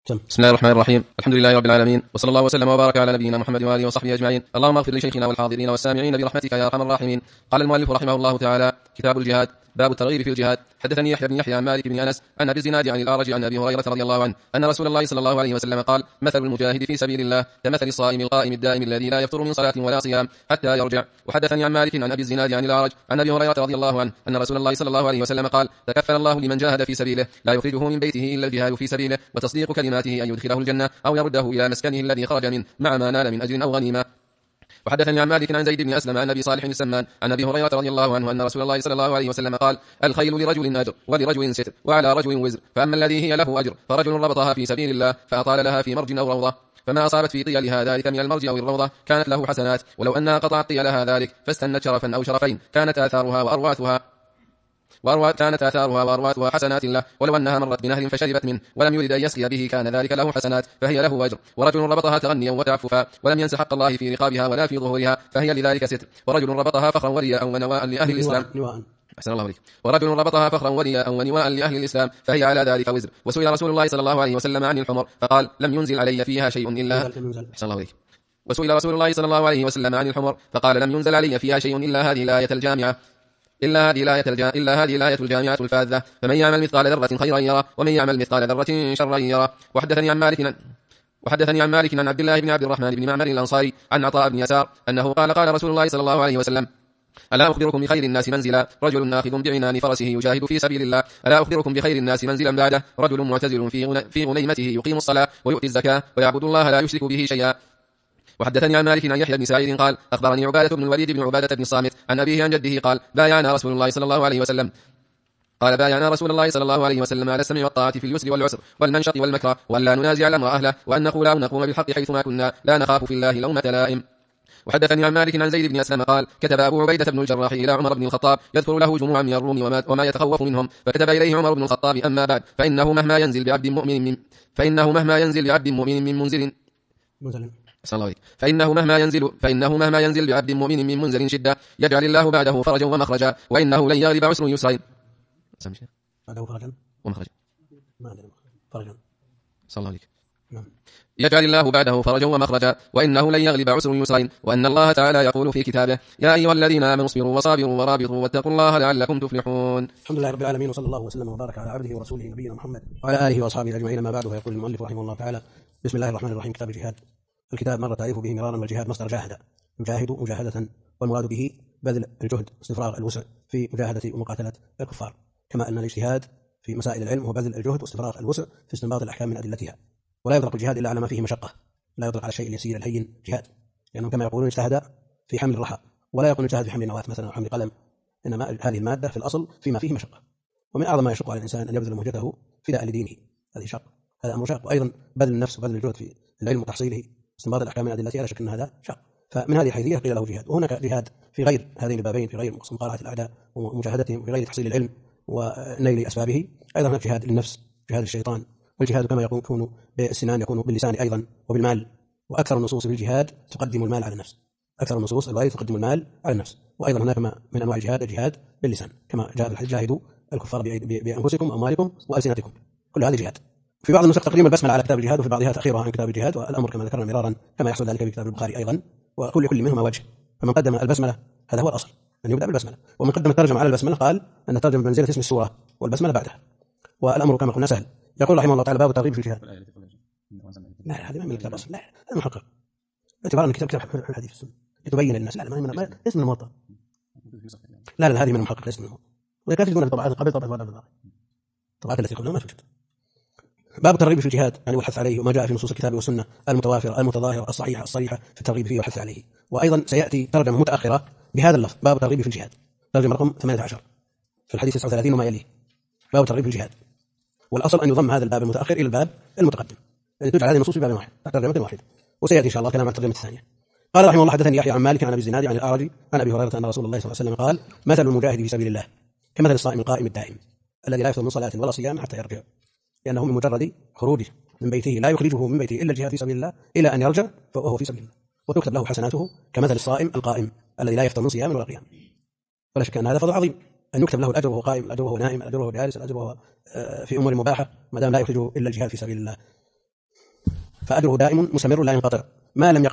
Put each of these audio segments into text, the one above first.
بسم الله الرحمن الرحيم. الحمد لله رب العالمين، وصلى الله وسلم وبارك على نبينا محمد وآله وصحبه أجمعين. اللهم اغفر لشيخنا والحاضرين والسامعين برحمتك يا أرحم الراحمين. قال المؤلف رحمه الله تعالى: كتاب الجهاد، باب الترغيب في الجهاد. حدثني يحيى بن يحيى عن مالك بن أنس عن أبي الزناد عن الأعرج عن أبي هريرة رضي الله عنه أن رسول الله صلى الله عليه وسلم قال: مثل المجاهد في سبيل الله كمثل الصائم القائم الدائم الذي لا يفطر من صلاة ولا صيام حتى يرجع. وحدثني عن مالك عن أبي الزناد عن الأعرج عن أبي هريرة رضي الله عنه أن رسول الله صلى الله عليه وسلم قال: تكفل الله لمن جاهد في سبيله لا يخرجه من بيته إلا الجهاد في سبيله وتصديق كلماته أن يدخله الجنة أو يرده إلى مسكنه الذي خرج منه مع ما نال من أجر أو غنيمة. وحدثني عن مالك عن زيد بن أسلم عن أبي صالح السمان عن أبي هريرة رضي الله عنه أن رسول الله صلى الله عليه وسلم قال: الخيل لرجل أجر ولرجل ستر وعلى رجل وزر، فأما الذي هي له أجر فرجل ربطها في سبيل الله فأطال لها في مرج أو روضة، فما أصابت في طيلها ذلك من المرج أو الروضة كانت له حسنات، ولو أنها قطعت طيلها ذلك فاستنت شرفا أو شرفين كانت آثارها وأرواتها حسنات له، ولو أنها مرت بنهر فشربت منه ولم يرد أن يسقي به كان ذلك له حسنات فهي له أجر. ورجل ربطها تغنيا وتعففا ولم ينس حق الله في رقابها ولا في ظهورها فهي لذلك ستر. ورجل ربطها فخرا ورياء ونواء لأهل الإسلام أحسن الله عليك. ورجل ربطها فخرا ورياء ونواء لأهل الإسلام فهي على ذلك وزر. وسئل رسول الله صلى الله عليه وسلم عن الحمر فقال: لم ينزل علي فيها شيء إلا أحسن الله عليك. وسئل رسول الله صلى الله عليه وسلم عن الحمر فقال: لم ينزل علي فيها شيء إلا هذه الآية الجامعة الجامعة الفاذة: فمن يعمل مثقال ذرة خيرا يرى ومن يعمل مثقال ذرة شرا يرى. وحدثني عن مالك عن عبد الله بن عبد الرحمن بن معمر الأنصاري عن عطاء بن يسار أنه قال: قال رسول الله صلى الله عليه وسلم: ألا أخبركم بخير الناس منزلا رجل آخذ بعنان فرسه يجاهد في سبيل الله. ألا أخبركم بخير الناس منزلا بعده رجل معتزل في غنيمته يقيم الصلاة ويؤتي الزكاة ويعبد الله لا يشرك به شيئا. وحدثني عن مالك عن يحيى بن سعيد قال: أخبرني عبادة بن الوليد بن عبادة بن الصامت عن أبيه عن جده قال: بايعنا رسول الله صلى الله عليه وسلم على السمع والطاعة في اليسر والعسر والمنشط والمكره، وأن لا ننازع الأمر أهله، وأن نقول أو نقوم بالحق حيثما كنا لا نخاف في الله لومة لائم. وحدثني عن مالك عن زيد بن أسلم قال: كتب أبو عبيدة بن الجراح إلى عمر بن الخطاب يذكر له جموعا من الروم وما يتخوف منهم، فكتب إليه عمر بن الخطاب: أما بعد فإنه مهما ينزل بعبد مؤمن من منزل بعبد مؤمن من منزل شدة يجعل الله بعده فرجا ومخرجا، وإنه لن يغلب عسر يسرين بعده فرجا ومخرجا صلى الله عليك. نعم. يجعل الله بعده فرجا ومخرجا، وإنه لن يغلب عسر يسرين. وأن الله تعالى يقول في كتابه: يا أيها الذين آمنوا اصبروا وصابروا ورابطوا واتقوا الله لعلكم تفلحون. الحمد لله رب العالمين، وصلى الله وسلم وبارك على عبده ورسوله نبينا محمد وعلى آله وأصحابه أجمعين. ما بعد، فيقول المؤلف رحمه الله تعالى: بسم الله الرحمن الرحيم. كتاب الجهاد. الكتاب مر تعريف به مرارا، والجهاد مصدر جاهد يجاهد مجاهدة، والمراد به بذل الجهد واستفراغ الوسع في مجاهدة ومقاتلة الكفار، كما أن الاجتهاد في مسائل العلم هو بذل الجهد واستفراغ الوسع في استنباط الأحكام من أدلتها. ولا يطلق الجهاد إلا على ما فيه مشقة، لا يطلق على الشيء اليسير الهين جهاد، لأنهم كما يقولون اجتهد في حمل الرحى، ولا يقولون اجتهد في حمل نواة مثلا أو حمل قلم، إنما هذه المادة في الأصل فيما فيه مشقة. ومن أعظم ما يشق على الإنسان أن يبذل مهجته فداء لدينه، هذه شق، هذا أمر شاق. وأيضا بذل النفس وبذل الجهد في العلم وتحصيله استنباط الأحكام من أدلتها، لا شك أن هذا شق. فمن هذه الحيثية قيل له جهاد. وهناك جهاد في غير هذين البابين، في غير مقارعة الأعداء ومجاهدتهم، في غير تحصيل العلم ونيل أسبابه. أيضا هناك جهاد للنفس، جهاد الشيطان. والجهاد كما يكون بالسنان يكون باللسان أيضا وبالمال. وأكثر النصوص في الجهاد تقدم المال على النفس، أكثر النصوص الواردة تقدم المال على النفس. وأيضا هناك من أنواع الجهاد باللسان، كما جاء في الحديث: جاهدوا الكفار بأنفسكم وأموالكم وألسنتكم. كل هذه جهاد. في بعض النسخ تقديم البسملة على كتاب الجهاد، وفي بعضها تأخيرها عن كتاب الجهاد، والأمر كما ذكرنا مرارا كما يحصل ذلك في كتاب البخاري أيضا. وكل منهما وجه، فمن قدم البسملة هذا هو الأصل أن يبدأ بالبسملة، ومن قدم الترجمة على البسملة قال أن الترجمة بمنزلة اسم السورة والبسملة بعدها، والأمر كما قلنا سهل. يقول رحمه الله تعالى: باب الترغيب في الجهاد. لا هذه ما من الكتاب أصلا، لا هذا محقق اعتبار أن الكتاب الحديث السنة لتبين للناس. لا ما اسم الموطأ، لا هذه من المحقق، اسم الموطأ. وإذا تجدون الطبعات قبل الطبعات التي قبلها ما توجد. باب الترغيب في الجهاد، يعني والحث عليه، وما جاء في نصوص الكتاب والسنة المتوافرة المتظاهرة الصحيحة الصريحة في الترغيب فيه والحث عليه. وأيضا سيأتي ترجمة متأخرة بهذا اللفظ: باب الترغيب في الجهاد، ترجمة رقم 18 في الحديث 39 وما يليه، باب الترغيب في الجهاد. والأصل أن يضم هذا الباب المتأخر إلى الباب المتقدم، يعني تجعل هذه النصوص في باب واحد، ترجمة واحدة. وسيأتي إن شاء الله كلام عن الترجمة الثانية. قال رحمه الله: حدثني يحيى عن مالك عن أبي الزناد عن الأعرج عن أبي هريرة أن رسول الله صلى الله عليه وسلم قال: مثل المجاهد في سبيل الله كمثل الصائم القائم الدائم الذي لا يفطر من صلاة ولا صيام حتى يرجع، لأنه من مجرد خروجه من بيته لا يخرجه من بيته إلا الجهاد في سبيل الله إلى أن يرجع فهو في سبيل الله، وتكتب له حسناته كمثل الصائم القائم الذي لا يفطر من صيام ولا قيام. ولا شك أن هذا فضل عظيم، أن يكتب له الأجر وهو قائم، الأجر وهو نائم، الأجر وهو جالس، الأجر وهو في أمور مباحة، ما دام لا يخرجه إلا الجهاد في سبيل الله. فأجره دائم مستمر لا ينقطع ما لم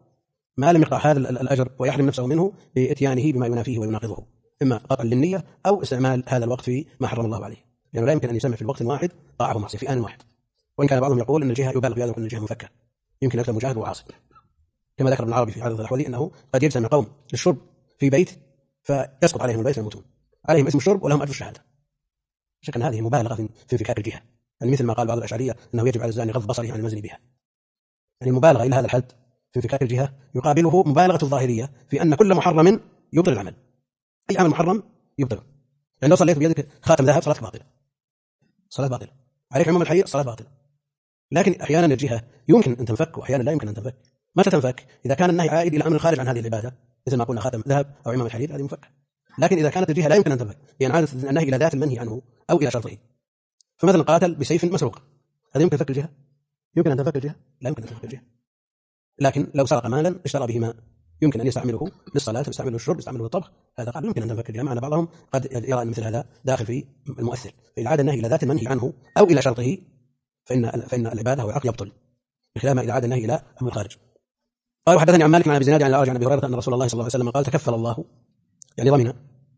يقطع هذا الأجر ويحرم نفسه منه بإتيانه بما ينافيه ويناقضه، إما قطع للنية أو استعمال هذا الوقت في ما حرم الله عليه، لأنه لا يمكن أن يسمى في الوقت واحد طاعة ومعصية في آن واحد. وإن كان بعضهم يقول أن الجهة يبالغ في هذا وأن الجهة مفكة، يمكن يكون مجاهد وعاصي، كما ذكر ابن عربي في عدد الأحوال أنه قد يجتمع قوم للشرب في بيت فيسقط عليهم البيت فيموتون، عليهم اسم الشرب ولهم أجر الشهادة. شك أن هذه مبالغة في انفكاك الجهة، يعني مثل ما قال بعض الأشعرية أنه يجب على الزاني غض بصره عن المزني بها، يعني مبالغة إلى هذا الحد في انفكاك الجهة يقابله مبالغة الظاهرية في أن كل محرم يبطل العمل، أي عمل محرم يبطل. يعني لو صليت بيدك خاتم ذهب صلاتك باطلة، صلاة باطلة، عليك عموم الحرير صلاة باطلة. لكن أحيانا الجهة يمكن أن تنفك وأحيانا لا يمكن أن تنفك. متى تنفك؟ إذا كان النهي عائد إلى أمر خارج عن هذه العبادة، مثل ما قلنا خاتم ذهب أو عمام الحرير، هذه مفكة. لكن إذا كانت الجهة لا يمكن أن تنفك، يعني عادة النهي إلى ذات المنهي عنه أو إلى شرطه، فمثلا قاتل بسيف مسروق، هذا يمكن تفك الجهة؟ يمكن أن تنفك الجهة؟ لا يمكن أن تنفك الجهة. لكن لو سرق مالا اشترى به ماء يمكن أن يستعمله للصلاة، يستعمله للشرب، يستعمله للطبخ، هذا قال يمكن أن تنفك الجهة. معنى بعضهم قد يرى أن مثل هذا داخل في المؤثر، فإن عاد النهي إلى ذات المنهي عنه أو إلى شرطه فإن العبادة والعقل يبطل، بخلاف ما إذا عاد النهي إلى أمر خارج. قال وحدثني عن مالك عن أبي زناد عن الأعرج عن أبي هريرة أن رسول الله صلى الله عليه وسلم قال تكفل الله، يعني ضمن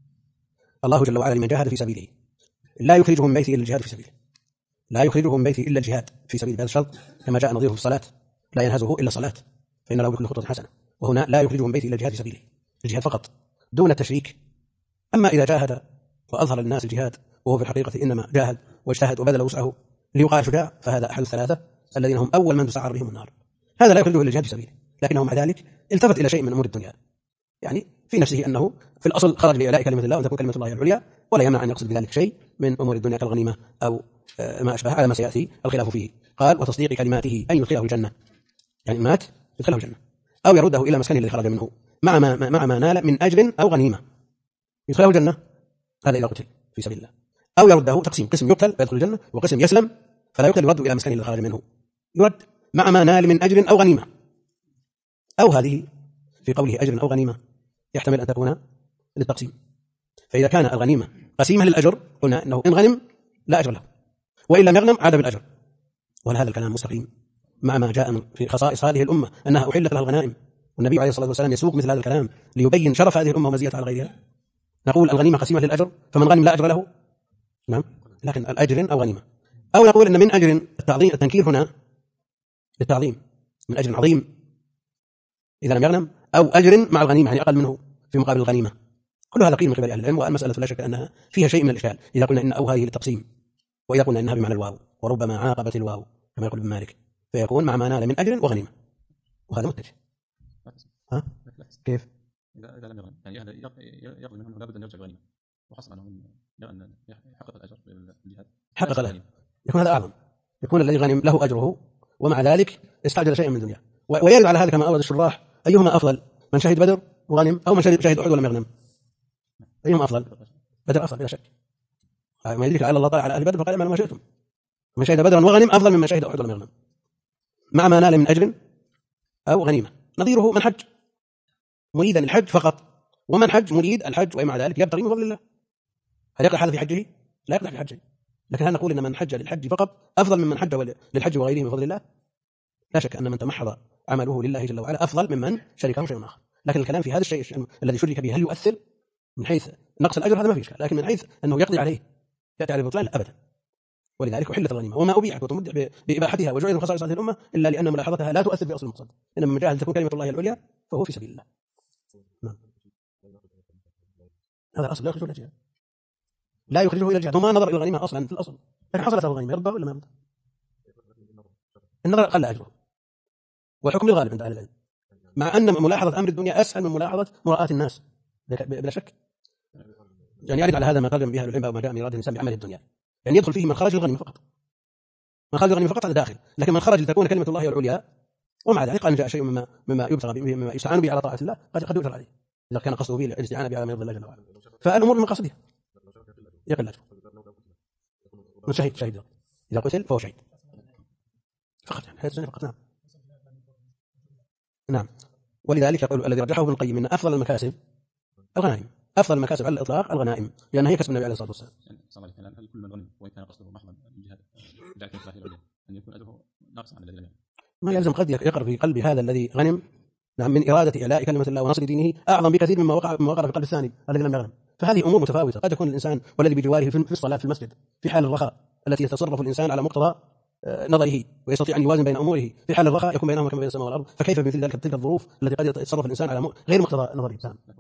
الله جل وعلا لمن جاهد في سبيله لا يخرجه من بيته إلا الجهاد في سبيله، لا يخرجه من بيته إلا الجهاد في سبيله، بهذا الشرط كما جاء نظيره في الصلاة لا ينهزه إلا الصلاة فإن له بكل خطوة حسنة، وهنا لا يخرجه من بيته إلا الجهاد في سبيله، الجهاد فقط دون التشريك. أما إذا جاهد وأظهر للناس الجهاد وهو في الحقيقة إنما جاهد واجتهد وبذل وسعه ليقال شجاع، فهذا أحد الثلاثة الذين هم أول من تسعر بهم النار، هذا لا يخرجه إلا الجهاد في سبيله، لكنه مع ذلك التفت إلى شيء من أمور الدنيا، يعني في نفسه أنه في الأصل خرج لإعلاء كلمة الله وتكون كلمة الله العليا، ولا يمنع أن يقصد بذلك شيء من أمور الدنيا كالغنيمة أو ما أشبه، على ما سيأتي الخلاف فيه. قال وتصديق كلماته أن يدخله الجنة، يعني مات يدخله الجنة، أو يرده إلى مسكنه الذي خرج منه مع ما نال من أجر أو غنيمة، يدخله الجنة هذا إذا قتل في سبيل الله، أو يرده تقسيم، قسم يقتل فيدخل الجنة وقسم يسلم فلا يقتل يرد إلى مسكنه الذي خرج منه، يرد مع ما نال من أجر أو غنيمة. أو هذه في قوله أجر أو غنيمة يحتمل أن تكون للتقسيم، فإذا كان الغنيمة قسيمة للأجر قلنا أنه إن غنم لا أجر له، وإن لم يغنم عاد بالأجر، وهل هذا الكلام مستقيم مع ما جاء في خصائص هذه الأمة أنها أحلت لها الغنائم، والنبي عليه الصلاة والسلام يسوق مثل هذا الكلام ليبين شرف هذه الأمة ومزيتها على غيرها؟ نقول الغنيمة قسيمة للأجر فمن غنم لا أجر له، نعم، لكن الأجر أو غنيمة. أو نقول أن من أجر التعظيم، التنكير هنا للتعظيم، من أجر عظيم إذا لم يغنم، أو أجر مع الغنيمة يعني أقل منه في مقابل الغنيمة. كل هذا قيل من قبل أهل العلم، والمسألة لا شك أنها فيها شيء من الإشكال إذا قلنا إن أو هذه للتقسيم، وإذا قلنا إنها بمعنى الواو، وربما عاقبت الواو كما يقول ابن مالك فيكون مع ما نال من أجر وغنيمة، وهذا متجه. ها؟ كيف؟ إذا لم يغنم يعني يقضي منهم لابد أن يرجع الغنيمة وحصل عنه أن يحقق الأجر بالجهاد، حقق الأجر، يكون هذا أعظم، يكون الذي غنم له أجره ومع ذلك استعجل شيئا من الدنيا. ويرد على هذا كما أورد الشراح أيهما أفضل، من شهد بدر وغنم أو من شهد أحد ولم يغنم؟ أيهما أفضل؟ بدر أفضل بلا شك، ما يدرك على الله تعالى على أهل بدر فقال اعملوا ما شئتم، من شهد بدرا وغنم أفضل ممن شهد أحد ولم يغنم مع ما نال من أجر أو غنيمة. نظيره من حج مريدا الحج فقط، ومن حج مريد الحج ومع ذلك يبتغي من فضل الله، هل يقدح هذا في حجه؟ لا يقدح في حجه، لكن هل نقول إن من حج للحج فقط أفضل ممن حج للحج وغيره من فضل الله؟ لا شك أن من تمحض عمله لله جل وعلا أفضل ممن شركه شيء آخر، لكن الكلام في هذا الشيء الذي شرك به هل يؤثر من حيث نقص الأجر؟ هذا ما في إشكال، لكن من حيث أنه يقضي عليه يأتي على البطلان أبدا. ولذلك أحلت الغنيمة وما أبيحت وتمد بإباحتها وجعل من خصائص هذه الأمة إلا لأن ملاحظتها لا تؤثر بأصل المقصد، إنما من جاهد تكون كلمة الله العليا فهو في سبيل الله. نعم. هذا الأصل لا يخرجه إلى الجهاد، لا يخرجه إلى الجهاد، وما نظر إلى الغنيمة أصلا في الأصل، لكن حصلت له الغنيمة يرضى ولا ما يرضى؟ النظر قل أجره، والحكم للغالب عند أهل العلم، مع أن ملاحظة أمر الدنيا أسهل من ملاحظة مراءة الناس بلا شك. يعني يرد على هذا ما قال بها العلماء وما جاء من إرادة الإنسان بعمل الدنيا، يعني يدخل فيه من خرج الغنيمة فقط، من خرج الغنيمة فقط هذا داخل، لكن من خرج لتكون كلمة الله العليا ومع ذلك قال جاء شيء مما يبتغى به مما يستعان به على طاعة الله قد يؤثر عليه إذا كان قصده به الاستعانة به على ما يرضي الله جل وعلا، فالأمور من مقاصدها يقل أجره. من شهيد إذا قتل فهو شهيد فقط، يعني هذا فقط. نعم. ولذلك يقول الذي رجحه ابن القيم ان افضل المكاسب الغنائم، افضل المكاسب على الاطلاق الغنائم، لانها هي كسب النبي عليه الصلاه والسلام. يعني هل كل من غنم وان كان قصده محضا الجهاد ان يكون اجره ناقصا عن الذي لم يغنم؟ ما يلزم قد يقر في قلب هذا الذي غنم نعم من إرادة إعلاء كلمة الله ونصر دينه أعظم بكثير مما وقع في قلب الثاني الذي لم يغنم. فهذه أمور متفاوتة. قد يكون الإنسان والذي بجواره في الصلاة في المسجد في حال الرخاء التي يتصرف الإنسان على مقتضى نظره ويستطيع أن يوازن بين أموره في حال الرخاء يكون بينهما كما بين السماء والأرض، فكيف بمثل ذلك تلك الظروف التي قد يتصرف الإنسان على غير مقتضى نظره.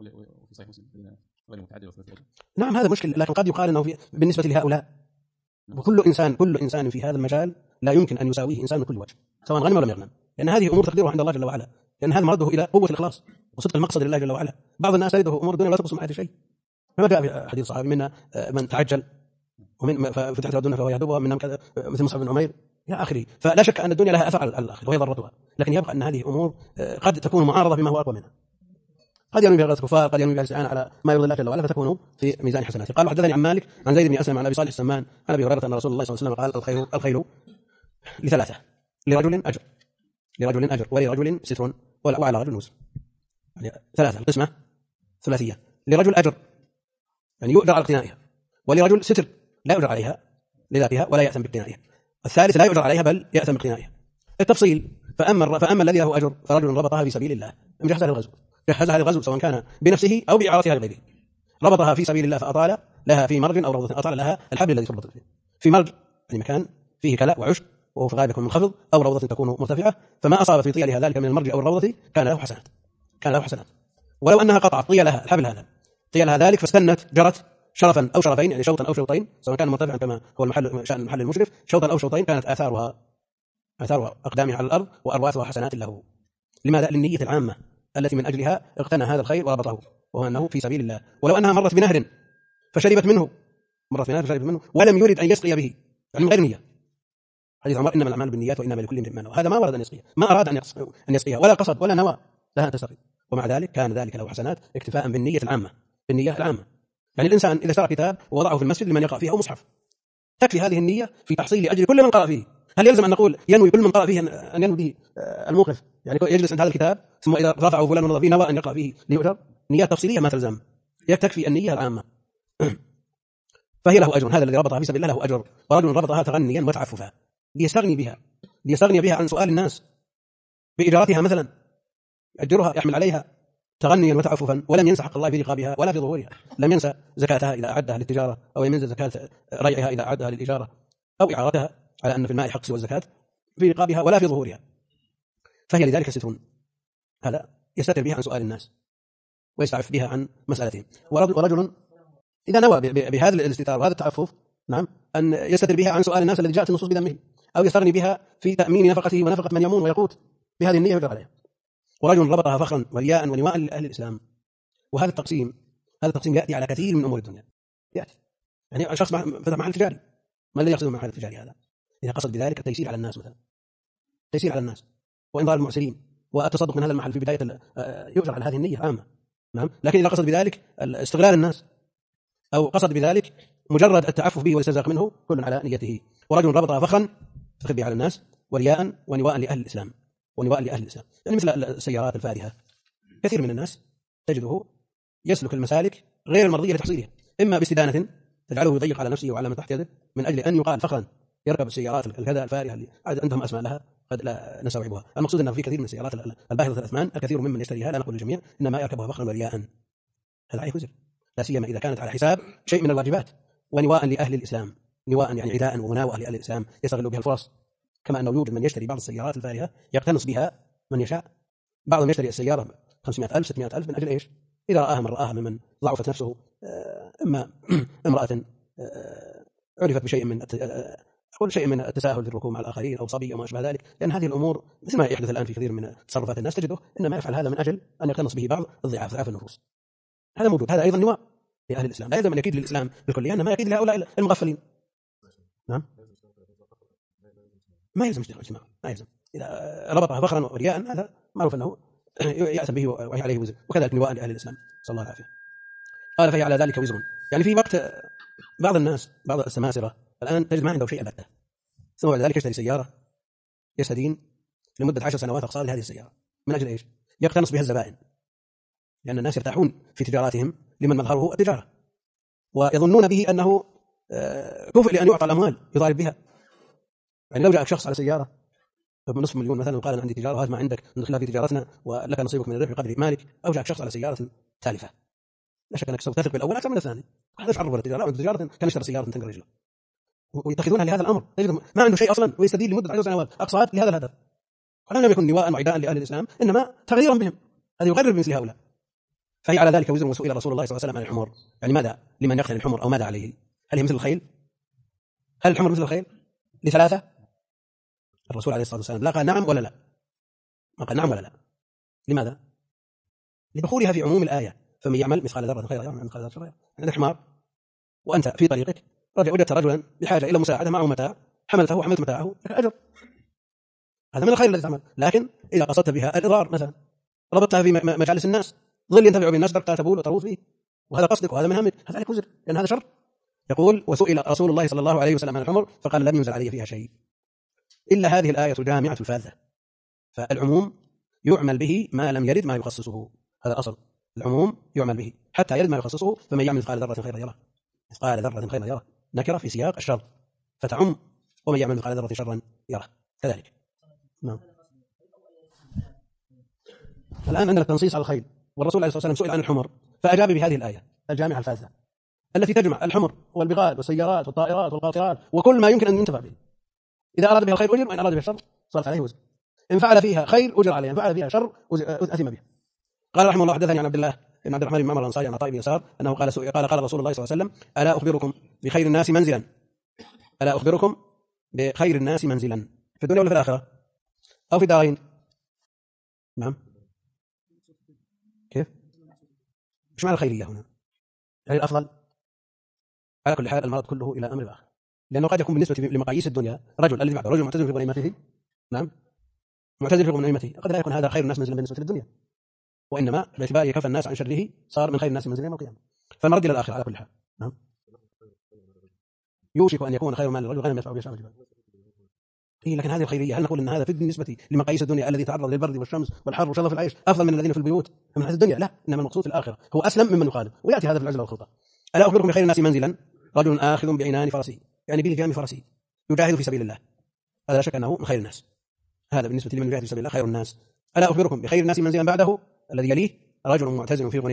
نعم هذا مشكل، لكن قد يقال أنه بالنسبة لهؤلاء كل إنسان في هذا المجال لا يمكن أن يساويه إنسان من كل وجه سواء غنم ولا يغنم، لأن هذه أمور تقديرها عند الله جل وعلا، لأن هذا مرده إلى قوة الإخلاص وصدق المقصد لله جل وعلا. بعض الناس ترده أمور الدنيا لا تقص معها شيء، كما جاء في حديث صحابي منا من تعجل ومن فتحت له الدنيا فهو يهدبها من مثل مصعب بن عمير إلى آخره. فلا شك أن الدنيا لها أثر على الآخرة وهي ضرتها، لكن يبقى أن هذه أمور قد تكون معارضة بما هو أقوى منها، قد ينوي بها الكفار، قد ينوي بها الاستعانة على ما يرضي الله جل وعلا فتكون في ميزان حسناته. قال حدثني عن مالك عن زيد بن أسلم عن أبي صالح السمان عن أبي هريرة أن رسول الله صلى الله عليه وسلم قال الخير لثلاثة: لرجل أجر ولرجل ستر وعلى رجل وزر. يعني ثلاثة، القسمة ثلاثية: لرجل أجر يعني يؤجر على اقتنائها، ولرجل ستر لا يؤجر عليها لذاتها ولا يأثم باقتنائها، الثالث لا يؤجر عليها بل يأثم باقتنائها. التفصيل: فأما الذي له أجر فرجل ربطها في سبيل الله، جهزها للغزو سواء كان بنفسه أو بإعارتها لغيره، ربطها في سبيل الله فأطال لها في مرج أو روضة، أطال لها الحبل الذي تربط فيه في مرج يعني مكان فيه كلاء وعشب وهو في الغالب يكون منخفض، أو روضة تكون مرتفعة، فما أصاب في طيلها ذلك من المرج أو الروضة كان له حسنات. ولو أنها قطعت طيلها الحبل هذا طيلها ذلك فاستنت جرت شرفا أو شرفين يعني شوطا أو شوطين سواء كان مرتفعا كما هو شأن المحل المشرف شوطا أو شوطين، كانت آثار أقدامها على الأرض وأرواثها حسنات له. لماذا؟ للنية العامة التي من أجلها اقتنى هذا الخير وربطه، وهو أنه في سبيل الله. ولو أنها مرت بنهر فشربت منه ولم يرد أن يسقي به يعني من غير نية، حديث عمر إنما الأعمال بالنيات وإنما لكل امرئ ما نوى، هذا ما ورد أن يسقيها، ما أراد أن يسقيها ولا قصد ولا نوى لها أن تسقي، ومع ذلك كان ذلك له حسنات اكتفاء بالنية العامة. يعني الإنسان إذا اشترى كتاب ووضعه في المسجد لمن يقرأ فيه أو مصحف تكفي هذه النية في تحصيل أجر كل من قرأ فيه. هل يلزم أن نقول ينوي كل من قرأ فيه أن ينوي به الموقف، يعني يجلس عند هذا الكتاب ثم إذا رفعه فلان ونظر فيه نوى أن يقرأ فيه ليؤجر؟ نية تفصيلية ما تلزم، تكفي النية العامة. فهي له أجر، هذا الذي ربطها في سبيل الله له أجر، ورجل ربطها تغنيا وتعففا ليستغني بها عن سؤال الناس بإجارتها مثلا، يأجرها يحمل عليها تغنيا وتعففا ولم ينسى حق الله في رقابها ولا في ظهورها، لم ينسى زكاتها إذا أعدها للتجارة أو لم ينسى زكاة ريعها إذا أعدها للإجارة أو إعارتها على أن في الماء حق سوى الزكاة في رقابها ولا في ظهورها، فهي لذلك ستر، هذا يستتر بها عن سؤال الناس ويستعف بها عن مسألتهم. ورجل إذا نوى بهذا الاستتار وهذا التعفف نعم أن يستتر بها عن سؤال الناس الذي جاءت النصوص بذمه، أو يستغني بها في تأمين نفقته ونفقة من يمون ويقوت، بهذه النية يجر عليها. ورجل ربطها فخرا ورياء ونواء لأهل الإسلام، وهذا التقسيم يأتي على كثير من أمور الدنيا، يأتي يعني شخص فتح محل تجاري، ما الذي يقصد محل التجاري هذا؟ إذا قصد بذلك التيسير على الناس مثلا، تيسير على الناس وإنظار المعسرين والتصدق من هذا المحل في بداية يؤجر على هذه النية عامة نعم. لكن إذا قصد بذلك استغلال الناس أو قصد بذلك مجرد التعفف به والاسترزاق منه كل على نيته. ورجل ربطها فخرا فخر به على الناس ورياء ونواء لأهل الإسلام يعني مثل السيارات الفارهة، كثير من الناس تجده يسلك المسالك غير المرضية لتحصيلها، إما باستدانة تجعله يضيق على نفسه وعلى من تحت يده من أجل أن يقال فخرا يركب السيارات الكذا الفارهة اللي عندهم أسماء لها قد لا نستوعبها. المقصود أنه في كثير من السيارات الباهظة الأثمان الكثير ممن يشتريها، لا نقول الجميع، إنما يركبها فخرا ورياء، هذا عليه وزر، لا سيما إذا كانت على حساب شيء من الواجبات. ونواء لأهل الإسلام، نواء يعني عداء ومناوئة لأهل الإسلام يستغل بها الفرص، كما أنه يوجد من يشتري بعض السيارات الفارهة يقتنص بها من يشاء، بعضهم يشتري السيارة 500,000 600,000 من أجل إيش؟ إذا رآها ممن ضعفت نفسه، إما امرأة عرفت بشيء من شيء من التساهل في الركوب مع الآخرين أو صبي أو ما أشبه ذلك، لأن هذه الأمور مثل ما يحدث الآن في كثير من تصرفات الناس تجده إنما يفعل هذا من أجل أن يقتنص به بعض ضعاف النفوس. هذا موجود، هذا أيضا نواء لأهل الإسلام، لا يلزم أن يكيد للإسلام بالكلية، إنما يكيد لهؤلاء المغفلين. نعم ما يلزم اجتماع، ما يلزم. إذا ربطها فخرا ورياء هذا معروف أنه يأثم به وهي عليه وزر، وكذلك نواء لأهل الإسلام صلى الله العافية. قال فهي على ذلك وزر، يعني في وقت بعض الناس بعض السماسرة الآن تجد ما عنده شيء البتة، ثم بعد ذلك يشتري سيارة يستدين لمدة 10 سنوات أقساط لهذه السيارة من أجل إيش؟ يقتنص بها الزبائن، لأن الناس يرتاحون في تجاراتهم لمن مظهره التجارة، ويظنون به أنه كفء لأن يعطى الأموال يضارب بها. يعني لو جاء شخص على سيارة نصف مليون مثلا وقال أنا عندي تجارة وهذا ما عندك ندخلها في تجارتنا ولك نصيبك من الربح بقدر مالك، أو جاءك شخص على سيارة تالفة، لا شك أنك سوف تثق بالأول أكثر من الثاني. هذا يعرف ولا تجارة، عنده تجارة كان يشتري سيارة تنقل رجله، ويتخذونها لهذا الأمر، ما عنده شيء أصلا ويستدين لمدة 10 سنوات أقساط لهذا الهدف. لم يكن نواء وعداء لأهل الإسلام، إنما تغييرا بهم، هذا يغرر بمثل هؤلاء. فهي على ذلك وزر. وسئل رسول الله صلى الله عليه وسلم عن الحمر، يعني ماذا لمن يقتني الحمر أو ماذا عليه؟ هل هي مثل الخيل؟ هل الحمر مثل الخيل؟ لثلاثة. الرسول عليه الصلاة والسلام لا قال نعم ولا لا، ما قال نعم ولا لا. لماذا؟ لدخولها في عموم الآية، فمن يعمل مثقال ذرة خيرا يره ومن مثقال ذرة شرا يره. عندك حمار وأنت في طريقك وجدت رجلا بحاجة إلى مساعدة معه متاع، حملته وحملت متاعه لك أجر، هذا من الخير الذي تعمل. لكن إذا قصدت بها الإضرار مثلا، ربطتها في مجالس الناس، ظل ينتفع بالناس، تركتها تبول وتروث فيه، وهذا قصدك وهذا من همك، هذا عليك وزر، لأن هذا شر. يقول وسئل رسول الله صلى الله عليه وسلم عن الحمر فقال لم ينزل علي فيها شيء إلا هذه الآية جامعة الفاذة. فالعموم يعمل به ما لم يرد ما يخصصه، هذا الأصل، العموم يعمل به حتى يرد ما يخصصه. فمن يعمل مثقال ذرة خيرا يره، مثقال ذرة خيرا يره نكرة في سياق الشر فتعم، ومن يعمل مثقال ذرة شرا يره كذلك. نعم. الآن عندنا التنصيص على الخيل، والرسول عليه الصلاة والسلام سئل عن الحمر فأجاب بهذه الآية الجامعة الفاذة التي تجمع الحمر والبغال والسيارات والطائرات والقاطرات وكل ما يمكن أن ينتفع به. إذا أراد بها الخير أجر، وإن أراد بها الشر صارت عليه وزر. إن فعل فيها خير أجر عليه، إن فعل فيها شر أثم به. قال رحمه الله حدثني عن عبد الله بن عبد الرحمن بن معمر الأنصاري عن عطاء بن يسار أنه قال رسول الله صلى الله عليه وسلم ألا أخبركم بخير الناس منزلا، ألا أخبركم بخير الناس منزلا في الدنيا ولا في الآخرة أو في الدارين؟ نعم. كيف؟ إيش معنى الخيرية هنا؟ يعني الأفضل؟ على كل حال المرض كله إلى أمر آخر، لأنه قد يكون بالنسبة لمقاييس الدنيا رجل الذي بعده رجل معتزل في غنيمته، نعم، معتزل في غنيمته، قد لا يكون هذا خير الناس منزلا بالنسبة للدنيا، وإنما باعتباره كفى الناس عن شره صار من خير الناس منزلا يوم القيامة. فالمرد إلى الآخرة على كل حال. نعم. يوشك أن يكون خير مال الرجل غنم يسبع بيشاء الجبال. لكن هذه الخيرية هل نقول أن هذا في بالنسبة لمقاييس الدنيا الذي تعرض للبرد والشمس والحر وشظف العيش أفضل من الذين في البيوت من هذه الدنيا؟ لا، إنما المقصود في الآخرة هو أسلم ممن يخالف، ويأتي هذا في العزلة والخلطة. ألا أخبركم بخير الناس منزلا رجل آخذ بعنان فرسه، يعني بلجام فرسه يجاهد في سبيل الله، هذا لا شك أنه من خير الناس، هذا بالنسبة لمن يجاهد في سبيل الله خير الناس. ألا أخبركم بخير الناس منزلا بعده الذي يليه رجل معتزل في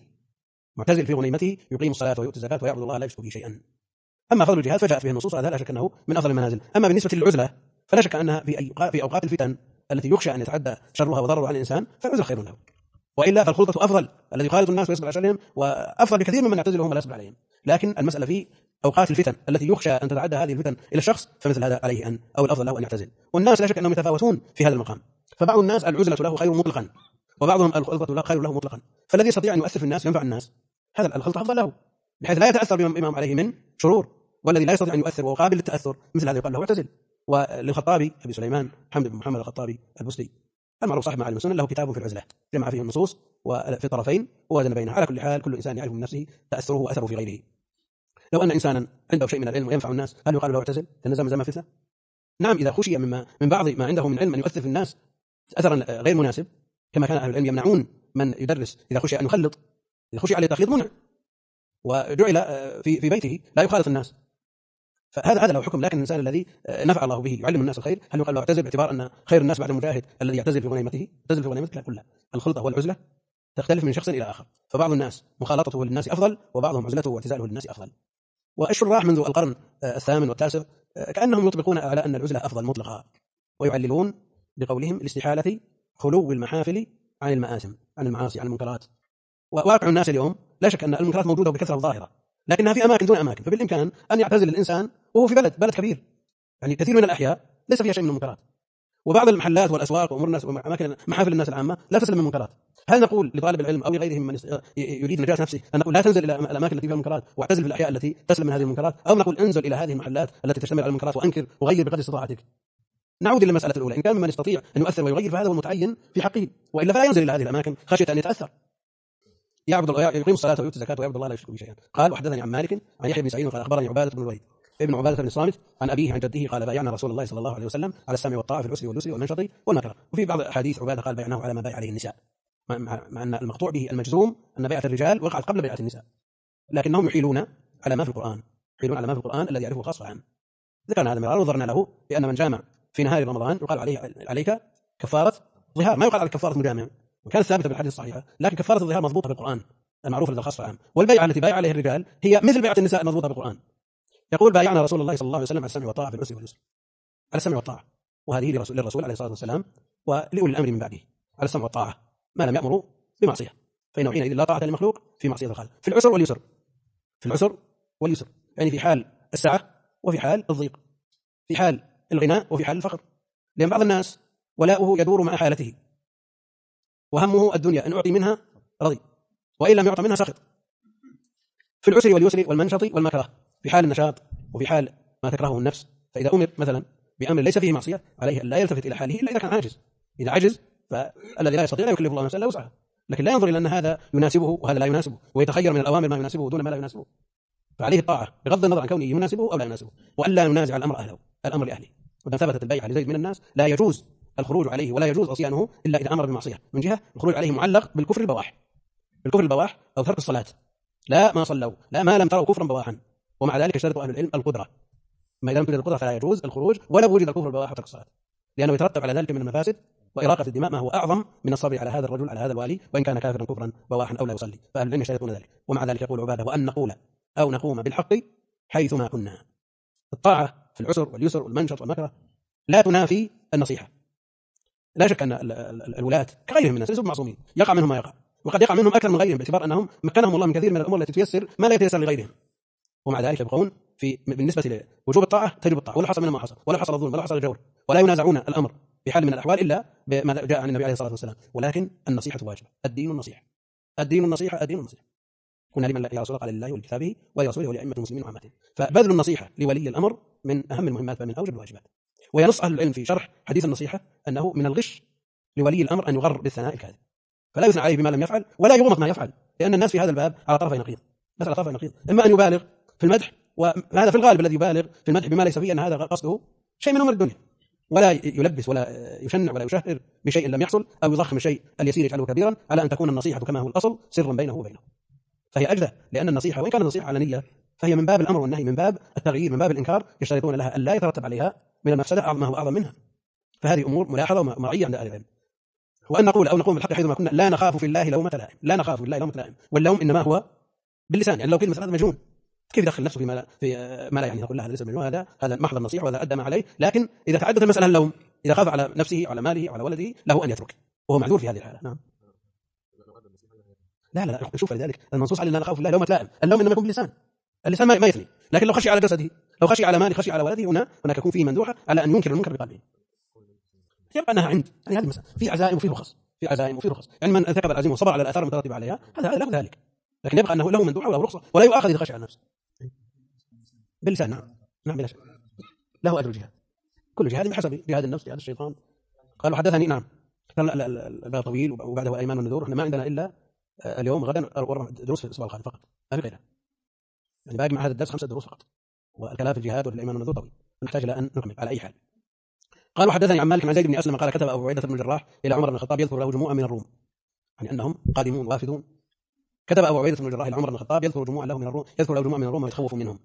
غنيمته يقيم الصلاة ويؤتي الزكاة ويعبد الله لا يشرك به شيئا. أما فضل الجهاد فجاءت به النصوص، هذا لا شك أنه من أفضل المنازل. أما بالنسبة للعزلة فلا شك أنها في أوقات الفتن التي يخشى أن يتعدى شرها وضررها على الإنسان فالعزلة خير له، وإلا فالخلطة أفضل، الذي يخالط الناس ويصبر على شرهم وأفضل بكثير ممن يعتزلهم ولا يصبر عليهم. لكن المسألة في أوقات الفتن التي يخشى أن تتعدى هذه الفتن إلى الشخص، فمثل هذا عليه أن أو الأفضل له أن يعتزل. والناس لا شك أنهم يتفاوتون في هذا المقام، فبعض الناس العزلة له خير مطلقا، وبعضهم الخلطة خير له مطلقا، فالذي يستطيع أن يؤثر في الناس ينفع الناس هذا الخلطة أفضل له بحيث لا يتأثر بما هم عليه من شرور، والذي لا يستطيع أن يؤثر وقابل للتأثر مثل هذا يقال له اعتزل. وللخطابي أبي سليمان حمد بن محمد الخطابي البصري المعروف صاحب معالم السنن له كتاب في العزلة جمع فيه النصوص وفي الطرفين ووازن بينها. على كل حال كل إنسان يعرف من نفسه تأثره وأثره في غيره. لو أن إنسانا عنده شيء من العلم وينفع الناس هل يقال له اعتزل؟ لأن زمن فتنة؟ نعم، إذا خشي من بعض ما عنده من علم أن يؤثر في الناس أثرا غير مناسب، كما كان أهل العلم يمنعون من يدرس إذا خشي أن يخلط، إذا خشي عليه تخليط منع وجعل في بيته لا يخالط الناس، فهذا له حكم. لكن الإنسان الذي نفع الله به يعلم الناس الخير هل يقال له اعتزل باعتبار أن خير الناس بعد المجاهد الذي يعتزل في غنيمته؟ يعتزل في غنيمته كلها. الخلطة والعزلة تختلف من شخص إلى آخر، فبعض الناس مخالطته للناس أفضل وبعضهم عزلته واعتزاله للناس أفضل. والشراح منذ القرن الثامن والتاسع كأنهم يطلقون على أن العزلة أفضل مطلقا، ويعللون بقولهم لاستحالة خلو المحافل عن المآثم، عن المعاصي، عن المنكرات. وواقع الناس اليوم لا شك أن المنكرات موجودة بكثرة ظاهرة، لكنها في أماكن دون أماكن، فبالإمكان أن يعتزل الإنسان وهو في بلد كبير، يعني كثير من الأحياء ليس فيها شيء من المنكرات، وبعض المحلات والأسواق وأمور الناس وأماكن محافل الناس العامة لا تسلم من المنكرات. هل نقول لطالب العلم أو لغيره من يريد نجاة نفسه أن نقول لا تنزل إلى الأماكن التي فيها المنكرات واعتزل في الأحياء التي تسلم من هذه المنكرات، أو نقول انزل إلى هذه المحلات التي تشتمل على المنكرات وأنكر وغير بقدر استطاعتك؟ نعود إلى المسألة الأولى، إن كان ممن يستطيع أن يؤثر ويغير فهذا هو المتعين في حقه، وإلا فلا ينزل إلى هذه الأماكن خشية أن يتأثر. يقيم الصلاة ويؤتي الزكاة ويعبد الله لا يشرك به شيئا. قال وحدثني عن مالك عن يحيى بن سعيد قال أخبرني عبادة بن الوليد ابن عبادة بن الصامت عن أبيه عن جده قال بايعنا رسول الله صلى الله عليه وسلم على السمع والطاعة في العسر واليسر والمنشط والمكره. وفي بعض الأحاديث عبادة قال بايعناه على ما بايع عليه النساء، مع أن المقطوع به المجزوم أن بيعة الرجال وقعت قبل بيعة النساء، لكنهم يحيلون على ما في القرآن، الذي يعرفه خاص عام. ذكرنا هذا مرارا وظهرنا له بأن من جامع في نهار رمضان يقال عليك كفارة ظهار، ما يقال على كفارة مجامع، وكانت ثابتة بالحديث الصحيحة، لكن كفارة الظهار مضبوطة بالقرآن المعروف لدى الخاص والعام. والبيعة التي بايع عليها الرجال هي مثل بيعة النساء المضبوطة بالقرآن. يقول بايعنا رسول الله صلى الله عليه وسلم على السمع والطاعة في العسر واليسر، على السمع والطاعة، وهذه للرسول عليه الصلاة والسلام ولأولي الأمر من بعده، على السمع والطاعة ما لم يأمروا بمعصية، فإنه حينئذ لا طاعة لمخلوق في معصية الخالق. في العسر واليسر، في العسر واليسر، يعني في حال السعة وفي حال الضيق، في حال الغناء وفي حال الفقر. لأن بعض الناس ولاؤه يدور مع حالته، وهمه الدنيا، إن أعطي منها رضي وإن لم يعطى منها سخط. في العسر واليسر والمنشط والمكره، في حال النشاط وفي حال ما تكرهه النفس. فإذا أمر مثلا بأمر ليس فيه معصية عليه أن لا يلتفت إلى حاله إلا إذا كان عاجز. إذا عجز فالذي لا يستطيع لا يكلف الله نفسا إلا وسعها، لكن لا ينظر إلى أن هذا يناسبه وهذا لا يناسبه، ويتخير من الأوامر ما يناسبه دون ما لا يناسبه. فعليه الطاعة بغض النظر عن كونه يناسبه أو لا يناسبه، وألا ننازع الأمر لأهله. وإذا ثبتت البيعة لزيد من الناس لا يجوز الخروج عليه ولا يجوز عصيانه إلا إذا أمر بمعصية. من جهة الخروج عليه معلق بالكفر البواح، بالكفر البواح أو ترك الصلاة، لا ما صلوا، لا ما لم تروا كفرا بواحا، ومع ذلك اشترط أهل العلم القدرة. ما إذا لم توجد القدرة فلا يجوز الخروج ولا بوجود الكفر البواح وترك الصلاة، لأنه يترتب على ذلك من المفاسد وإراقة الدماء ما هو أعظم من الصبر على هذا الرجل على هذا الوالي وإن كان كافرا كفرا بواحا أو لا يصلي. فأهل العلم يشترطون ذلك. ومع ذلك يقول عبادة وأن نقول أو نقوم بالحق حيثما كنا. الطاعة في العسر واليسر والمنشط والمكره لا تنافي النصيحة. لا شك أن الولاة كغيرهم من الناس ليسوا معصومين، يقع منهم ما يقع، وقد يقع منهم أكثر من غيرهم باعتبار أنهم مكنهم الله من كثير من الأمور التي تيسر ما لا يتيسر لغيرهم. ومع ذلك يبقون بالنسبة لوجوب الطاعة تجب الطاعة، ولا حصل منهم ما حصل، ولا حصل الظلم ولا حصل الجور، ولا ينازعون الأمر بحال من الأحوال إلا بما جاء عن النبي عليه الصلاة والسلام. ولكن النصيحة واجبة. الدين النصيحة، الدين النصيحة، الدين النصيحة. قلنا لمن يا رسول الله قال لله ولكتابه ولرسوله ولأئمة المسلمين وعامتهم. فبذل النصيحة لولي الأمر من أهم المهمات بل من أوجب الواجبات. وينص أهل العلم في شرح حديث النصيحة أنه من الغش لولي الأمر أن يغر بالثناء الكاذب، فلا يثنى عليه بما لم يفعل ولا يغمط ما يفعل، لأن الناس في هذا الباب على طرفي نقيض، مثل طرفي نقيض، إما أن يبالغ في المدح، وهذا في الغالب الذي يبالغ في المدح بما ليس فيه أن هذا قصده شيء من أمور الدنيا، ولا يلبس ولا يشنع ولا يشهر بشيء لم يحصل، أو يضخم الشيء اليسير يجعله كبيرا، على أن تكون النصيحة كما هو الأصل سرا بينه وبينه. فهي أجدى، لأن النصيحة وإن كانت النصيحة علنية فهي من باب الأمر والنهي، من باب التغيير، من باب الإنكار، يشترطون لها أن لا يترتب عليها من المفسدة ما هو أعظم منها. فهذه أمور ملاحظة ومرعية عند أهل العلم. وأن نقول أو نقوم بالحق حيثما كنا لا نخاف في الله لومة لائم، لا نخاف في الله لومة لائم، واللوم إنما هو باللسان. يعني لو كلمة هذا مجنون كيف يدخل نفسه في ما لا يعني، نقول له هذا ليس مجنون، هذا محض النصيحة وهذا أدى ما عليه. لكن إذا تعدت المسألة اللوم، إذا خاف على نفسه وعلى ماله وعلى ولده له أن يترك، وهو معذور في هذه الحالة. نعم. لا شوف، لذلك المنصوص على لا نخاف في الله لومة لائم، اللوم إنما يكون باللسان، اللسان ما يثني. لكن لو خشي على جسده، لو خشي على ماله، خشي على ولده، هناك يكون فيه مندوحة على أن ينكر المنكر بقلبه. يبقى أنها عند يعني هذه المسألة في عزائم وفي رخص، في عزائم وفي رخص. يعني من ارتكب العزيمة وصبر على الآثار المترتبة عليها هذا له ذلك، لكن يبقى أنه له مندوحة وله رخصة، ولا يؤاخذ إذا خشي على نفسه باللسان. نعم بلا شك له أجر الجهاد، كل جهاد بحسب جهاد النفس، جهاد الشيطان. قالوا حدثني. نعم الباب طويل وبعده أيمان والنذور. احنا ما عندنا إلا اليوم غدا دروس في الأسبوع الخالي فقط، ما في غيرها. يعني باقي مع هذا الدرس 5 دروس فقط، والكلام في الجهاد والأيمان والنذور طويل، نحتاج إلى أن نكمل على أي حال. قالوا حدثني عن مالك عن زيد بن أسلم قال كتب أبو عبيدة بن الجراح إلى عمر بن الخطاب يذكر له جموعا من الروم، يعني أنهم قادمون وافدون. كتب أبو عبيدة بن الجراح إلى عمر بن الخطاب يذكر جموعا له من الروم، يذكر له جموعا من الروم ويتخوف منهم،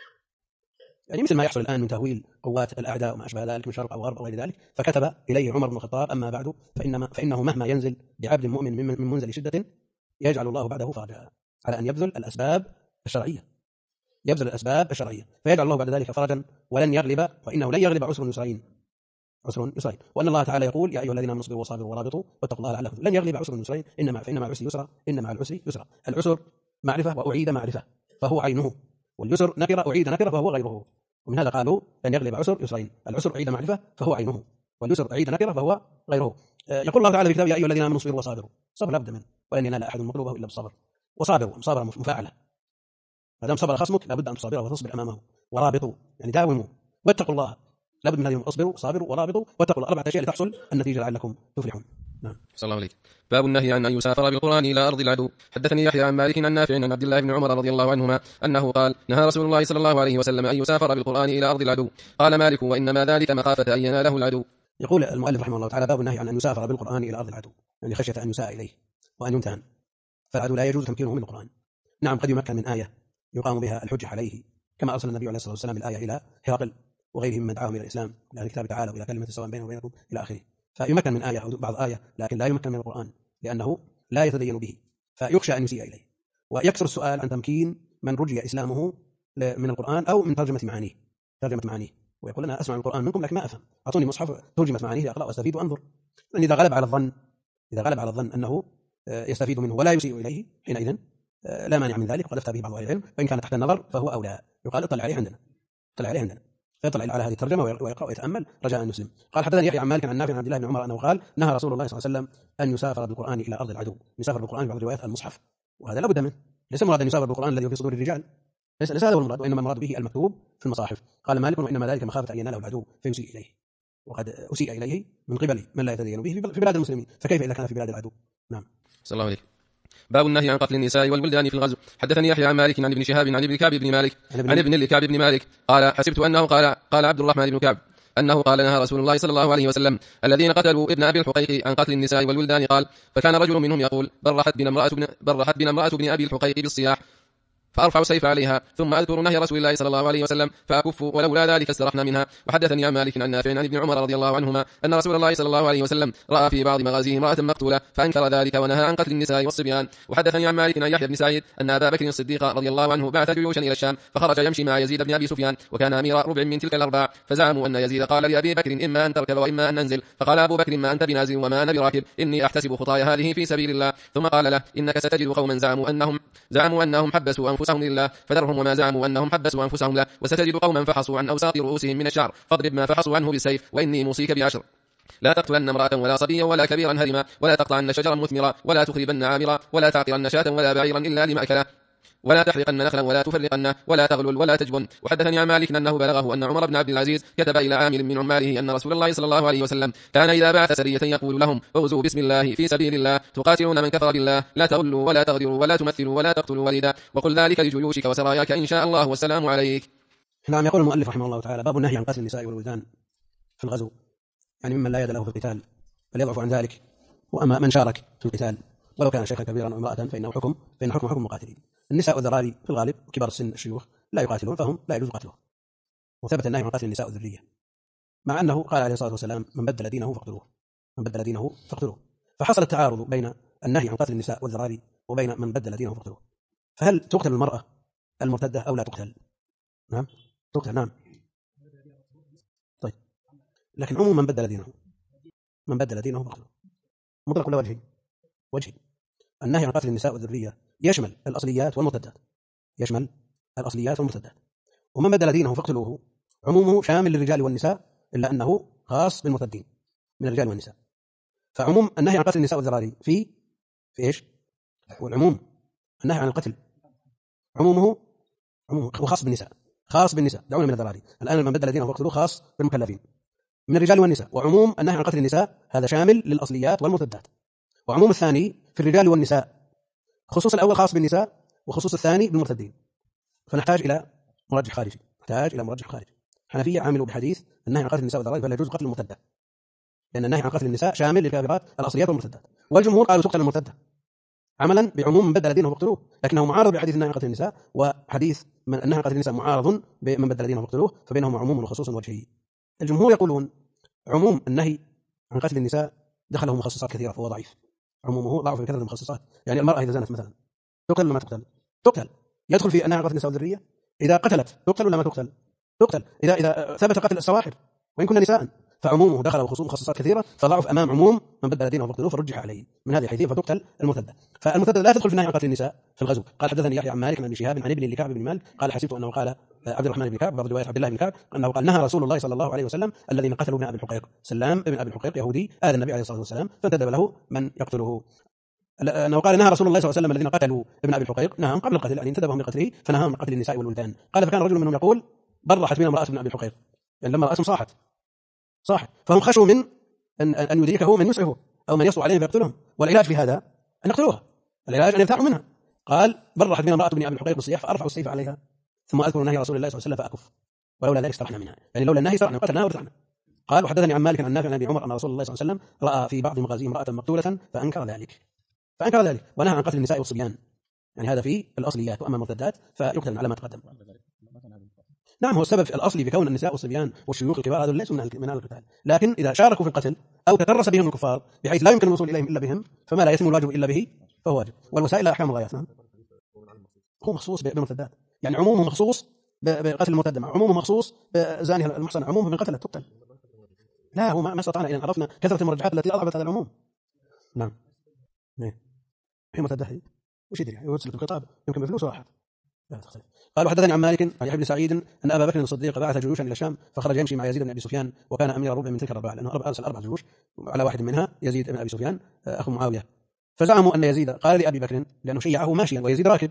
يعني مثل ما يحصل الآن من تهويل قوات الأعداء وما أشبه ذلك من شرق أو غرب أو غير ذلك. فكتب إليه عمر بن الخطاب أما بعد فإنه مهما ينزل بعبد مؤمن من منزل شدة يجعل الله بعده فرجا، على أن يبذل الأسباب الشرعية، يبذل الأسباب الشرعية فيجعل الله بعد ذلك فرجا، ولن يغلب، وإنه لن يغلب عسر يسرين، عسر يسرين. وأن الله تعالى يقول يا أيها الذين آمنوا اصبروا وصابروا ورابطوا واتقوا الله لعلكم لن يغلب عسر يسرين، فإن مع العسر يسرا، إن مع العسر يسرا. العسر معرفة وأعيد معرفة فهو عينه، واليسر نكرة أعيد نكرة فهو غيره. ومن هذا قالوا لن يغلب عسر يسرين، العسر أعيد معرفة فهو عينه، واليسر أعيد نكرة فهو غيره. يقول الله تعالى في كتابه يا أيها الذين آمنوا اصبروا وصابروا، صبر لابد منه، ولن ينال أحد مطلوبه إلا بالصبر. وصابروا مصابرة مفاعلة، ما دام صبر خصمك لابد أن تصابره وتصبر أمامه. ورابطوا يعني داوموا، واتقوا الله، لابد من هذه اصبروا صابروا ورابطوا واتقوا الله، 4 أشياء لتحصل النتيجة لعلكم تفلحون. نعم. صلى الله عليك. باب النهي عن أن يسافر بالقرآن إلى أرض العدو. حدثني يحيى عن مالك عن نافع عن عبد الله بن عمر رضي الله عنهما أنه قال نهى رسول الله صلى الله عليه وسلم أن يسافر بالقرآن إلى أرض العدو. قال مالك وإنما ذلك مخافة أن يناله العدو. يقول المؤلف رحمه الله تعالى باب النهي عن أن يسافر بالقرآن إلى أرض العدو، يعني خشية أن يساء إليه وأن يمتهن، فالعدو لا يجوز تمكينه من القرآن. نعم قد يمكن من آية يقام بها الحجة عليه، كما أرسل النبي عليه الصلاة والسلام الآية إلى هرقل وغيرهم من دعاهم إلى الإسلام إلى الكتاب تعالى وإلى كلمة سواء بيننا وبينكم إلى آخره. فيمكن من آية أو بعض آية، لكن لا يمكن من القرآن لأنه لا يتدين به، فيخشى أن يسيء إليه. ويكثر السؤال عن تمكين من رجي إسلامه من القرآن أو من ترجمة معانيه، ويقول أنا أسمع القرآن منكم لكن ما أفهم، أعطوني مصحف ترجمة معانيه أقرأ وأستفيد وأنظر. لأن إذا غلب على الظن أنه يستفيد منه ولا يسيء إليه، حينئذ لا مانع من ذلك، وقد أفتى به بعض أهل العلم، وإن كان تحت النظر فهو أولى. يقال اطلع عليه عندنا، فيطلع على هذه الترجمة ويقرأ ويتأمل رجاء أن يسلم. قال حدثني يحيى عن مالك عن نافع عن عبد الله بن عمر أنه قال نهى رسول الله صلى الله عليه وسلم أن يسافر بالقرآن إلى أرض العدو. يسافر بالقرآن في بعض الروايات المصحف، وهذا لا بد منه. ليس مراد أن يسافر بالقرآن الذي في صدور الرجال، ليس هذا هو المراد، وإنما المراد به المكتوب في المصاحف. قال مالك وإنما ذلك مخافة أن يناله العدو فيسيء إليه، وقد أسيء إليه من قبل من لا يتدين به في بلاد المسلمين، فكيف إذا كان في بلاد العدو؟ نعم. صلى الله عليه. باب النهي عن قتل النساء والولدان في الغزو. حدثني يحيى عن مالك عن ابن شهاب عن ابن كعب بن مالك عن ابن لكعب بن مالك قال حسبت أنه قال عبد الرحمن بن كعب أنه قال نهى رسول الله صلى الله عليه وسلم الذين قتلوا ابن أبي الحقيق عن قتل النساء والولدان. قال فكان رجل منهم يقول برحت بنا امرأة ابن أبي الحقيق بالصياح فأرفع سيف عليها ثم أذكر نهي رسول الله صلى الله عليه وسلم فأكف ولولا ذلك استرحنا منها. وحدثني عن مالك عن نافع عن ابن عمر رضي الله عنهما أن رسول الله صلى الله عليه وسلم رأى في بعض مغازيه امرأة مقتولة فأنكر ذلك ونهى عن قتل النساء والصبيان. وحدثني عن مالك عن يحيى بن سعيد أن أبا بكر الصديق رضي الله عنه بعث جيوشا إلى الشام فخرج يمشي مع يزيد بن أبي سفيان وكان أمير ربع من تلك الأرباع، فزعموا أن يزيد قال لأبي بكر إما أن تركب وإما أن ننزل، فقال أبو بكر ما أنت بنازل وما أنا براكب، إني أحتسب خطايا هذه في سبيل الله. ثم قال له إنك ستجد قوما زعموا أنهم حبسوا أنفسهم لله فذرهم وما زعموا أنهم حبسوا أنفسهم له، وستجد قوما فحصوا عن أوساط رؤوسهم من الشعر فاضرب ما فحصوا عنه بالسيف، وإني موصيك بعشر: لا تقتلن امرأة ولا صبيا ولا كبيرا هرما، ولا تقطعن شجرا مثمرا، ولا تخربن عامرا، ولا تعطرن شاة ولا بعيرا إلا لمأكله، ولا تحرقن نخلا ولا تفرقن، ولا تغلل ولا تجبن. وحدثني عن مالك أنه بلغه أن عمر بن عبد العزيز كتب إلى عامل من عماله أن رسول الله صلى الله عليه وسلم كان إذا بعث سرية يقول لهم اغزوا بسم الله في سبيل الله تقاتلون من كفر بالله، لا تغلوا ولا تغدروا ولا تمثلوا ولا تقتلوا وليدا، وقل ذلك لجيوشك وسراياك إن شاء الله والسلام عليك. نعم. يقول المؤلف رحمه الله تعالى باب النهي عن قتل النساء والولدان في الغزو، يعني ممن لا يد له في القتال بل يضعف عن ذلك، وأما من شارك في القتال ولو كان شيخا كبيرا أو امرأة فإنه حكم مقاتلين. النساء والذراري في الغالب وكبار السن الشيوخ لا يقاتلون، فهم لا يجوز قتلهم. وثبت النهي عن قتل النساء والذرية، مع أنه قال عليه الصلاة والسلام من بدل دينه فاقتلوه. فحصل التعارض بين النهي عن قتل النساء والذراري وبين من بدل دينه فاقتلوه. فهل تقتل المرأة المرتدة أو لا تقتل؟ نعم تقتل. نعم. طيب، لكن عموم من بدل دينه فاقتلوه مطلق ولا وجهي. النهي عن قتل النساء والذرية يشمل الأصليات والمرتدات، ومن بدل دينه فاقتلوه عمومه شامل للرجال والنساء، إلا أنه خاص بالمرتدين من الرجال والنساء. فعموم النهي عن قتل النساء والذراري في إيش؟ والعموم النهي عن القتل عمومه خاص بالنساء، دعونا من الذراري. الآن من بدل دينه فاقتلوه خاص بالمكلفين من الرجال والنساء، وعموم النهي عن قتل النساء هذا شامل للأصليات والمرتدات. وعموم الثاني في الرجال والنساء، خصوص الأول خاص بالنساء وخصوص الثاني بالمرتدين. فنحتاج إلى مرجح خارجي. حنفية عاملوا بحديث النهي عن قتل النساء والذراري فلا يجوز قتل المرتدة، لأن النهي عن قتل النساء شامل للكافرات الأصليات والمرتدات، والجمهور قالوا تقتل المرتدة عملا بعموم من بدل دينه فاقتلوه، لكنه معارض بحديث النهي عن قتل النساء، وحديث من النهي عن قتل النساء معارض بمن بدل دينه فاقتلوه، فبينهما عموم وخصوص وجهي. الجمهور يقولون عموم النهي عن قتل النساء دخله مخصصات كثيرة فهو ضعيف، عمومه ضعف في كثرة المخصصات. يعني المرأة إذا زنت مثلا تقتل ولا ما تقتل؟ تقتل. يدخل في النهي عن قتل النساء والذرية إذا قتلت تقتل ولا ما تقتل؟ تقتل. إذا ثبت قتل السواحر وإن كنا نساء فعمومه دخل وخصوص مخصصات كثيرة، فضعف أمام عموم من بدل دينه فاقتلوه فرجح عليه من هذه الحيثية، فتقتل المرتدة. فالمرتدة لا تدخل في النهي عن قتل النساء في الغزو. قال حدثني يحيى عن مالك عن ابن شهاب عن ابن لكعب بن مالك قال حسبت أنه قال عبد الرحمن بن كعب، بعض روايات عبد الله بن كعب، أنه قال نهى رسول الله صلى الله عليه وسلم الذين قتلوا ابن أبي الحقيق. سلام ابن أبي الحقيق يهودي آذى النبي عليه الصلاة والسلام فانتدب له من يقتله. أنه قال نهى رسول الله صلى الله عليه وسلم الذين قتلوا ابن أبي الحقيق، نعم قبل القتل يعني انتدبهم لقتله، فنهاهم عن قتل النساء والولدان. قال فكان رجل منهم يقول برحت بنا امرأة ابن أبي الحقيق، يعني لما رأسهم صاحت فهم خشوا من أن يدركه من يسعه أو من يصل عليهم فيقتلهم، والعلاج في هذا أن يقتلوها، العلاج أن يرتاحوا منها. قال برحت بنا امرأة ابن أبي الحقيق بالصياح فأرفع السيف عليها ثم أذكر نهي رسول الله صلى الله عليه وسلم فأكف، ولولا ذلك استرحنا منها، يعني لولا النهي استرحنا قتلناها ورتحنا. قال وحدثني عن مالك عن نافع عن ابي عمر أن رسول الله صلى الله عليه وسلم رأى في بعض مغازيه امرأة مقتولة فأنكر ذلك ونهى عن قتل النساء والصبيان، يعني هذا في الأصليات، وأما المرتدات فيقتلن على ما تقدم. نعم هو السبب الأصلي بكون النساء والصبيان والشيوخ الكبار هذول ليسوا من أهل القتال، لكن إذا شاركوا في القتل أو تترس بهم الكفار بحيث لا يمكن الوصول إليهم إلا بهم فما لا يتم الواجب إلا به فهو واجب. والوسائل أحكام الغايات. نعم هو مخصوص بالمرتدات، يعني عمومه مخصوص بقتل المرتد، عمومه مخصوص بزانها المحصن، عمومه من قتلت تقتل. لا هو ما استطعنا إذا عرفنا كثرة المرجحات التي أضعفت هذا العموم. نعم هي مرتدة وش يدري يوصل الخطاب يمكن بفلوس واحد لا تختلف. قال وحدثني عن مالك عن يحيى بن سعيد أن أبا بكر الصديق بعث جيوشا إلى الشام فخرج يمشي مع يزيد بن أبي سفيان وكان أمير ربع من تلك الرباع، لأنه أرسل 4 جيوش على واحد منها يزيد بن أبي سفيان أخو معاوية. فزعموا أن يزيد قال لأبي بكر لأنه شيعه ماشيا ويزيد راكب،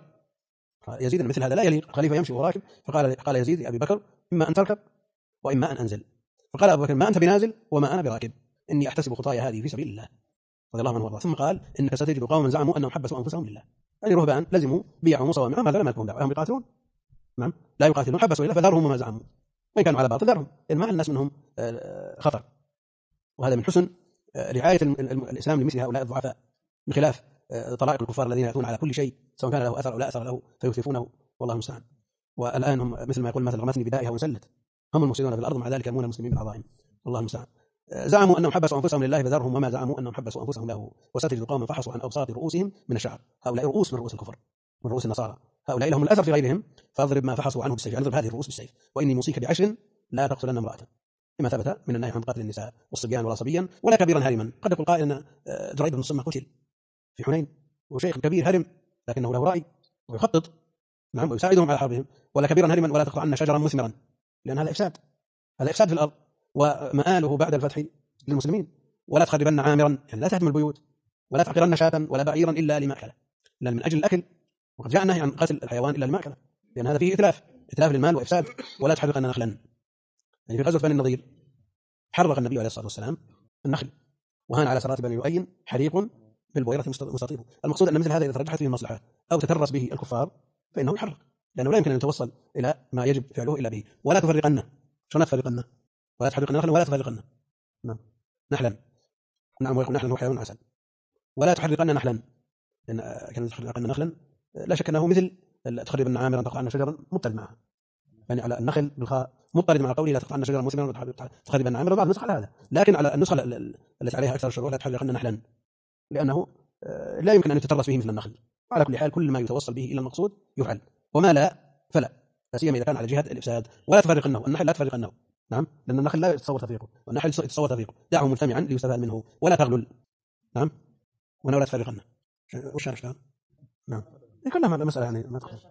يزيد مثل هذا لا يليق الخليفة يمشي وهو راكب، قال يزيد لأبي بكر إما أن تركب وإما أن أنزل. فقال أبو بكر ما أنت بنازل وما أنا براكب، إني أحتسب خطايا هذه في سبيل الله رضي الله عنه وارضاه. ثم قال إنك ستجد قوما زعموا أنهم حبسوا أنفسهم لله، يعني رهبان لزموا بيعوا مصومعهم هذا لم يكن دعوة هم يقاتلون. نعم لا يقاتلون حبسوا لله فذرهم وما زعموا وإن كانوا على باطل ذرهم، لأن ما الناس منهم خطر. وهذا من حسن رعاية الإسلام لمثل هؤلاء الضعفاء، بخلاف طرائق الكفار الذين يأتون على كل شيء سواء كان له أثر أو لا أثر له فيثفونه والله المستعان. والآن هم مثل ما يقول مثل رمتني بدائها وانسلت، هم المفسدون في الأرض مع ذلك يرمون المسلمين بالعظائم والله المستعان. زعموا أنهم حبسوا أنفسهم لله فذرهم وما زعموا أنهم حبسوا أنفسهم له. وستجد قوما فحصوا عن أبساط رؤوسهم من الشعر، هؤلاء رؤوس من رؤوس الكفر من رؤوس النصارى، هؤلاء لهم الأثر في غيرهم، فاضرب ما فحصوا عنه بالسيف، يعني اضرب هذه الرؤوس بالسيف، وإني موصيك ب10 لا تقتلن امرأة، كما ثبت من النهي عن قتل النساء والصبيان ولا صبيا ولا كبيرا هرما. قد يقول قائل أن دريد بن الصمة قتل في حنين وشيخ كبير هرم لكنه له رأي ويخطط نعم ويساعدهم على حربهم، ولا كبيرا هرما ولا تقطعن شجرا مثمرا، لأن هذا إفساد، هذا إفساد في الأرض ومآله بعد الفتح للمسلمين. ولا تخربن عامرا، يعني لا تهدم البيوت، ولا تحقرن شاة ولا بعيرا إلا لمأكله، لأن من أجل الأكل، وقد جاء النهي عن قتل الحيوان إلا لمأكله، لأن هذا فيه إتلاف للمال وإفساد. ولا تحرقن نخلا، يعني في غزوة بني النضير حرق النبي عليه الصلاة والسلام النخل وهان على سرات بني لؤي حريق بالبويرة مستطير. المقصود أن مثل هذا إذا ترجحت فيه المصلحة أو تترس به الكفار فإنه يحرق، لأنه لا يمكن أن يتوصل إلى ما يجب فعله إلا به. ولا تفرقنه، شلون تفرقنه؟ ولا تحرقن نخلا ولا تفرقنه نعم نحلا، نعم ويقول نحلا هو حيوان عسل. ولا تحرقن نحلا، لأن كلمة تحرقن نخلا لا شك أنه مثل تخربن عامرا تقطعن شجرا مضطرد معها، يعني على النخل بالخاء مضطرد مع قوله لا تقطعن شجرا مثمرا تخربن عامرا، بعض النسخ على هذا، لكن على النسخة التي عليها أكثر الشروح لا تحرقن نحلا، لأنه لا يمكن أن يتترس به مثل النخل. على كل حال كل ما يتوصل به إلى المقصود يفعل، وما لا فلا، لا سيما إذا كان على جهة الإفساد. ولا تفرقنه، النحل لا تفرقنه نعم، لأن النخل لا يتصور تفريقه والنحل يتصور تفريقه، دعه مجتمعا ليستفاد منه. ولا تغلل نعم، ولا تفرقنه وش هذا نعم، كلها مسألة يعني ما تخرج.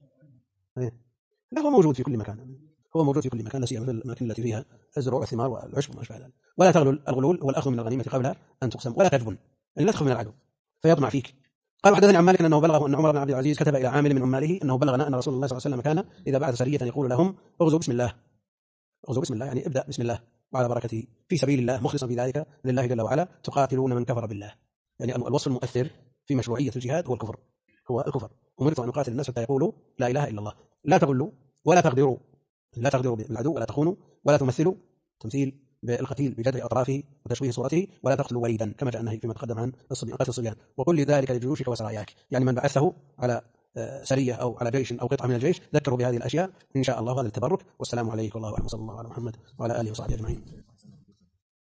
لا هو موجود في كل مكان، هو موجود في كل مكان، لا سيما مثل الأماكن التي فيها الزروع والثمار والعشب وما أشبه ذلك. ولا تغلل، الغلول هو الأخذ من الغنيمة قبل أن تقسم. ولا تجبن، يعني لا تخف من العدو فيطمع فيك. قال وحدثني عن مالك أنه بلغه أن عمر بن عبد العزيز كتب إلى عامل من عماله أنه بلغنا أن رسول الله صلى الله عليه وسلم كان إذا بعث سرية يقول لهم اغزوا بسم الله، اغزوا بسم الله يعني ابدأ بسم الله وعلى بركته في سبيل الله مخلصا في ذلك لله جل وعلا تقاتلون من كفر بالله. يعني الوصف المؤثر في مشروعية الجهاد هو الكفر، هو الكفر. أمرت أن أقاتل الناس حتى يقولوا لا إله إلا الله. لا تغلوا ولا تغدروا، لا تغدروا بالعدو ولا تخونوا ولا تمثلوا تمثيل بالقتيل بجدع أطرافه وتشويه صورته، ولا تقتلوا وليدا كما جاء النهي فيما تقدم عن قتل الصبيان. وقل لذلك لجيوشك وسراياك، يعني من بعثه على سرية أو على جيش أو قطعة من الجيش ذكروا بهذه الأشياء إن شاء الله. هذا التبرك. والسلام عليكم والله أعلم، صلى الله على محمد وعلى آله وصحبه أجمعين.